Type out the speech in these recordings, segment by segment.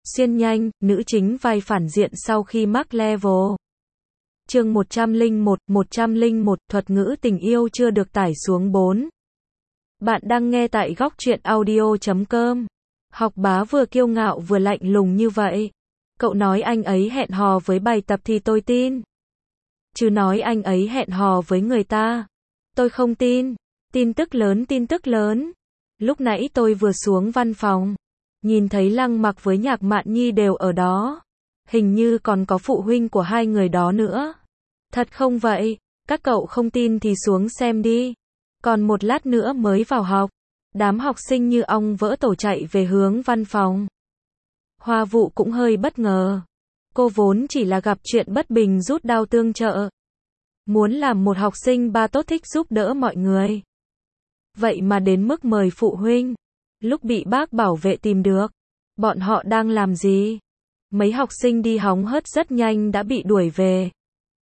Xuyên nhanh, nữ chính vai phản diện sau khi mắc level. Chương 101, thuật ngữ tình yêu chưa được tải xuống 4. Bạn đang nghe tại góc truyện audio.com. Học bá vừa kiêu ngạo vừa lạnh lùng như vậy. Cậu nói anh ấy hẹn hò với bài tập thì tôi tin. Chứ nói anh ấy hẹn hò với người ta, tôi không tin. Tin tức lớn. Lúc nãy tôi vừa xuống văn phòng, nhìn thấy Lăng Mặc với Nhạc Mạn Nhi đều ở đó. Hình như còn có phụ huynh của hai người đó nữa. Thật không vậy? Các cậu không tin thì xuống xem đi. Còn một lát nữa mới vào học. Đám học sinh như ong vỡ tổ chạy về hướng văn phòng. Hoa Vụ cũng hơi bất ngờ. Cô vốn chỉ là gặp chuyện bất bình rút đao tương trợ. Muốn làm một học sinh ba tốt thích giúp đỡ mọi người. Vậy mà đến mức mời phụ huynh. Lúc bị bác bảo vệ tìm được, bọn họ đang làm gì? Mấy học sinh đi hóng hớt rất nhanh đã bị đuổi về.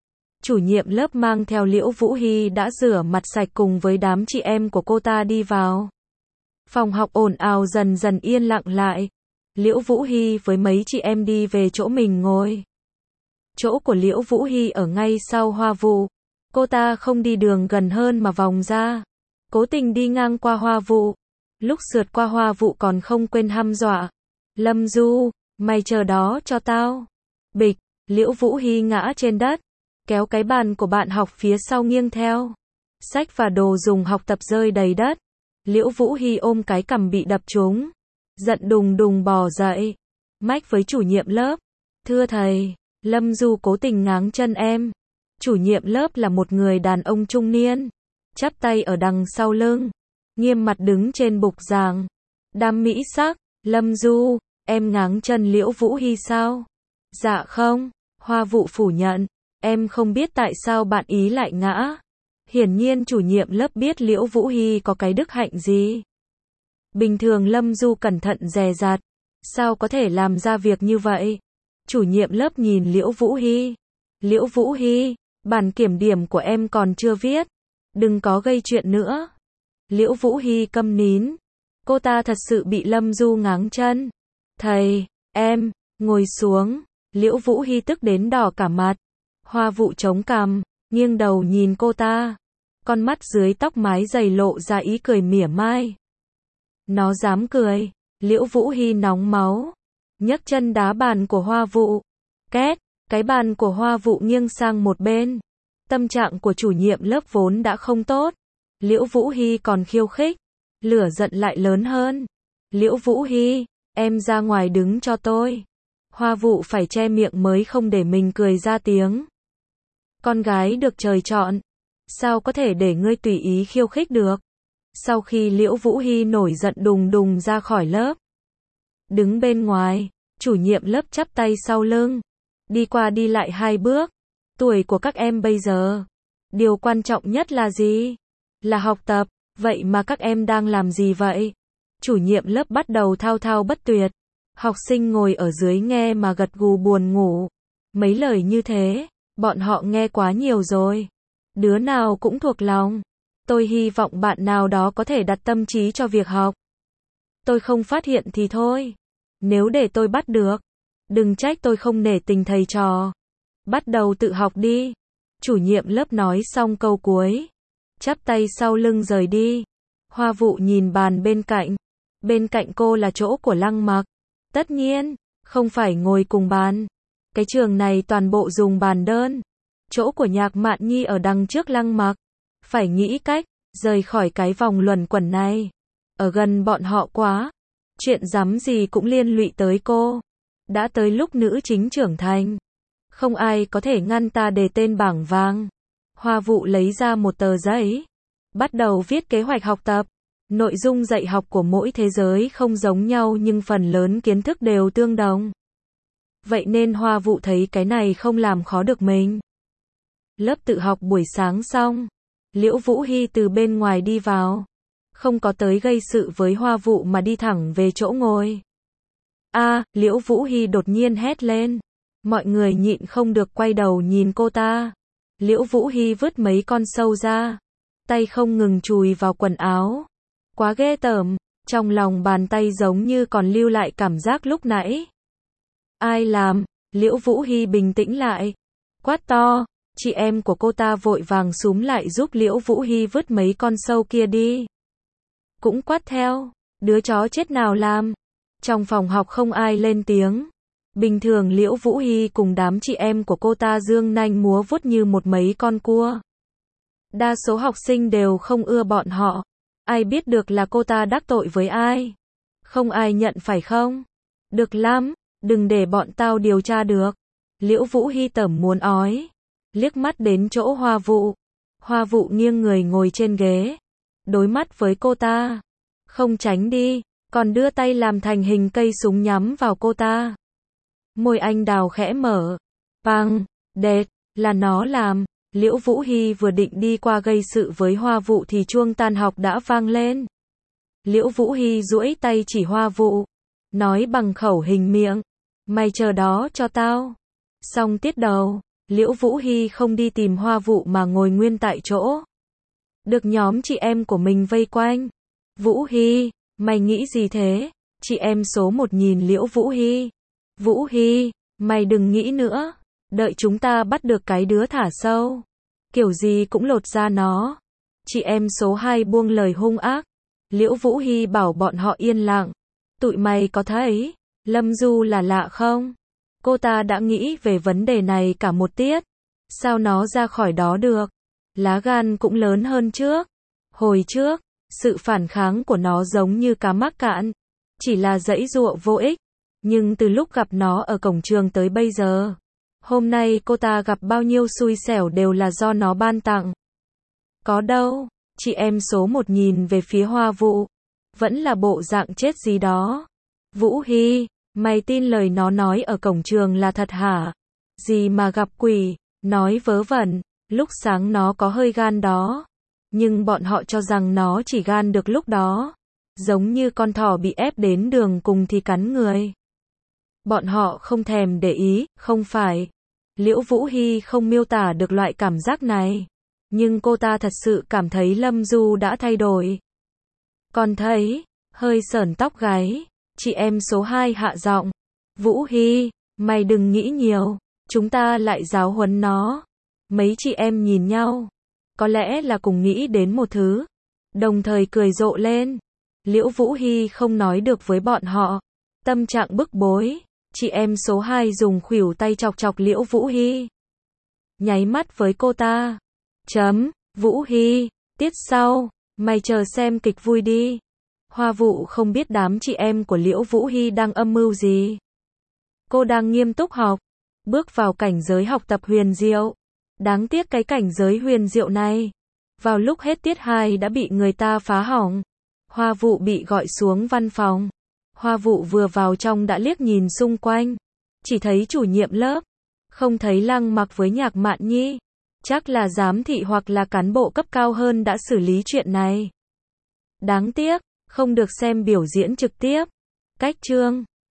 Chủ nhiệm lớp mang theo Liễu Vũ Hy đã rửa mặt sạch cùng với đám chị em của cô ta đi vào. Phòng học ồn ào dần dần yên lặng lại. Liễu Vũ Hy với mấy chị em đi về chỗ mình ngồi. Chỗ của Liễu Vũ Hy ở ngay sau Hoa Vụ. Cô ta không đi đường gần hơn mà vòng ra. Cố tình đi ngang qua Hoa Vụ. Lúc sượt qua Hoa Vụ còn không quên hăm dọa. Lâm Du, mày chờ đó cho tao. Bịch, Liễu Vũ Hy ngã trên đất. Kéo cái bàn của bạn học phía sau nghiêng theo. Sách và đồ dùng học tập rơi đầy đất. Liễu Vũ Hy ôm cái cằm bị đập trúng. Giận đùng đùng bò dậy. Mách với chủ nhiệm lớp. Thưa thầy, Lâm Du cố tình ngáng chân em. Chủ nhiệm lớp là một người đàn ông trung niên. Chắp tay ở đằng sau lưng. Nghiêm mặt đứng trên bục giảng. Đám mỹ sắc, Lâm Du, em ngáng chân Liễu Vũ Hy sao? Dạ không, Hoa Vụ phủ nhận. Em không biết tại sao bạn ý lại ngã. Hiển nhiên chủ nhiệm lớp biết Liễu Vũ Hy có cái đức hạnh gì. Bình thường Lâm Du cẩn thận dè dặt. Sao có thể làm ra việc như vậy? Chủ nhiệm lớp nhìn Liễu Vũ Hy. Liễu Vũ Hy, bản kiểm điểm của em còn chưa viết. Đừng có gây chuyện nữa. Liễu Vũ Hy câm nín. Cô ta thật sự bị Lâm Du ngáng chân. Thầy, em, ngồi xuống. Liễu Vũ Hy tức đến đỏ cả mặt. Hoa Vụ chống cằm, nghiêng đầu nhìn cô ta. Con mắt dưới tóc mái dày lộ ra ý cười mỉa mai. Nó dám cười. Liễu Vũ Hy nóng máu. Nhấc chân đá bàn của Hoa Vụ. Két, cái bàn của Hoa Vụ nghiêng sang một bên. Tâm trạng của chủ nhiệm lớp vốn đã không tốt. Liễu Vũ Hy còn khiêu khích. Lửa giận lại lớn hơn. Liễu Vũ Hy, em ra ngoài đứng cho tôi. Hoa Vụ phải che miệng mới không để mình cười ra tiếng. Con gái được trời chọn. Sao có thể để ngươi tùy ý khiêu khích được? Sau khi Liễu Vũ Hy nổi giận đùng đùng ra khỏi lớp. Đứng bên ngoài, chủ nhiệm lớp chắp tay sau lưng. Đi qua đi lại 2 bước. Tuổi của các em bây giờ. Điều quan trọng nhất là gì? Là học tập. Vậy mà các em đang làm gì vậy? Chủ nhiệm lớp bắt đầu thao thao bất tuyệt. Học sinh ngồi ở dưới nghe mà gật gù buồn ngủ. Mấy lời như thế, bọn họ nghe quá nhiều rồi. Đứa nào cũng thuộc lòng. Tôi hy vọng bạn nào đó có thể đặt tâm trí cho việc học. Tôi không phát hiện thì thôi. Nếu để tôi bắt được, đừng trách tôi không nể tình thầy trò. Bắt đầu tự học đi. Chủ nhiệm lớp nói xong câu cuối. Chắp tay sau lưng rời đi. Hoa Vụ nhìn bàn bên cạnh. Bên cạnh cô là chỗ của Lăng Mặc. Tất nhiên, không phải ngồi cùng bàn. Cái trường này toàn bộ dùng bàn đơn. Chỗ của Nhạc Mạn Nhi ở đằng trước Lăng Mặc. Phải nghĩ cách, rời khỏi cái vòng luẩn quẩn này. Ở gần bọn họ quá. Chuyện rắm gì cũng liên lụy tới cô. Đã tới lúc nữ chính trưởng thành. Không ai có thể ngăn ta đề tên bảng vàng. Hoa Vụ lấy ra một tờ giấy. Bắt đầu viết kế hoạch học tập. Nội dung dạy học của mỗi thế giới không giống nhau nhưng phần lớn kiến thức đều tương đồng. Vậy nên Hoa Vụ thấy cái này không làm khó được mình. Lớp tự học buổi sáng xong. Liễu Vũ Hy từ bên ngoài đi vào. Không có tới gây sự với Hoa Vụ mà đi thẳng về chỗ ngồi. Liễu Vũ Hy đột nhiên hét lên. Mọi người nhịn không được quay đầu nhìn cô ta. Liễu Vũ Hy vứt mấy con sâu ra. Tay không ngừng chùi vào quần áo. Quá ghê tởm. Trong lòng bàn tay giống như còn lưu lại cảm giác lúc nãy. Ai làm? Liễu Vũ Hy bình tĩnh lại. Quát to. Chị em của cô ta vội vàng xúm lại giúp Liễu Vũ Hy vứt mấy con sâu kia đi. Cũng quát theo. Đứa chó chết nào làm? Trong phòng học không ai lên tiếng. Bình thường Liễu Vũ Hy cùng đám chị em của cô ta dương nanh múa vuốt như một mấy con cua. Đa số học sinh đều không ưa bọn họ. Ai biết được là cô ta đắc tội với ai? Không ai nhận phải không? Được lắm, đừng để bọn tao điều tra được. Liễu Vũ Hy tẩm muốn ói. Liếc mắt đến chỗ Hoa Vụ. Hoa Vụ nghiêng người ngồi trên ghế. Đối mắt với cô ta. Không tránh đi, còn đưa tay làm thành hình cây súng nhắm vào cô ta. Môi anh đào khẽ mở. Bang, đệt, là nó làm. Liễu Vũ Hy vừa định đi qua gây sự với Hoa Vụ thì chuông tan học đã vang lên. Liễu Vũ Hy duỗi tay chỉ Hoa Vụ. Nói bằng khẩu hình miệng. Mày chờ đó cho tao. Xong tiết đầu, Liễu Vũ Hy không đi tìm Hoa Vụ mà ngồi nguyên tại chỗ. Được nhóm chị em của mình vây quanh. Vũ Hy, mày nghĩ gì thế? Chị em số 1 nhìn Liễu Vũ Hy. Vũ Hy, mày đừng nghĩ nữa. Đợi chúng ta bắt được cái đứa thả sâu. Kiểu gì cũng lột ra nó. Chị em số 2 buông lời hung ác. Liễu Vũ Hy bảo bọn họ yên lặng. Tụi mày có thấy Lâm Du là lạ không? Cô ta đã nghĩ về vấn đề này cả một tiết. Sao nó ra khỏi đó được? Lá gan cũng lớn hơn trước. Hồi trước, sự phản kháng của nó giống như cá mắc cạn. Chỉ là giãy giụa vô ích. Nhưng từ lúc gặp nó ở cổng trường tới bây giờ, hôm nay cô ta gặp bao nhiêu xui xẻo đều là do nó ban tặng. Có đâu, chị em số 1 nhìn về phía Hoa Vụ. Vẫn là bộ dạng chết gì đó. Vũ Hy, mày tin lời nó nói ở cổng trường là thật hả? Gì mà gặp quỷ, nói vớ vẩn, lúc sáng nó có hơi gan đó. Nhưng bọn họ cho rằng nó chỉ gan được lúc đó. Giống như con thỏ bị ép đến đường cùng thì cắn người. Bọn họ không thèm để ý, không phải. Liễu Vũ Hy không miêu tả được loại cảm giác này. Nhưng cô ta thật sự cảm thấy Lâm Du đã thay đổi. Còn thấy, hơi sởn tóc gáy, chị em số 2 hạ giọng. Vũ Hy, mày đừng nghĩ nhiều, chúng ta lại giáo huấn nó. Mấy chị em nhìn nhau, có lẽ là cùng nghĩ đến một thứ, đồng thời cười rộ lên. Liễu Vũ Hy không nói được với bọn họ, tâm trạng bức bối. Chị em số 2 dùng khuỷu tay chọc chọc Liễu Vũ Hy. Nháy mắt với cô ta. Vũ Hy, tiết sau, mày chờ xem kịch vui đi. Hoa Vụ không biết đám chị em của Liễu Vũ Hy đang âm mưu gì. Cô đang nghiêm túc học, bước vào cảnh giới học tập huyền diệu. Đáng tiếc cái cảnh giới huyền diệu này, vào lúc hết tiết 2 đã bị người ta phá hỏng. Hoa Vụ bị gọi xuống văn phòng. Hoa Vụ vừa vào trong đã liếc nhìn xung quanh. Chỉ thấy chủ nhiệm lớp. Không thấy Lăng Mặc với Nhạc Mạn Nhi. Chắc là giám thị hoặc là cán bộ cấp cao hơn đã xử lý chuyện này. Đáng tiếc, không được xem biểu diễn trực tiếp. Cách chương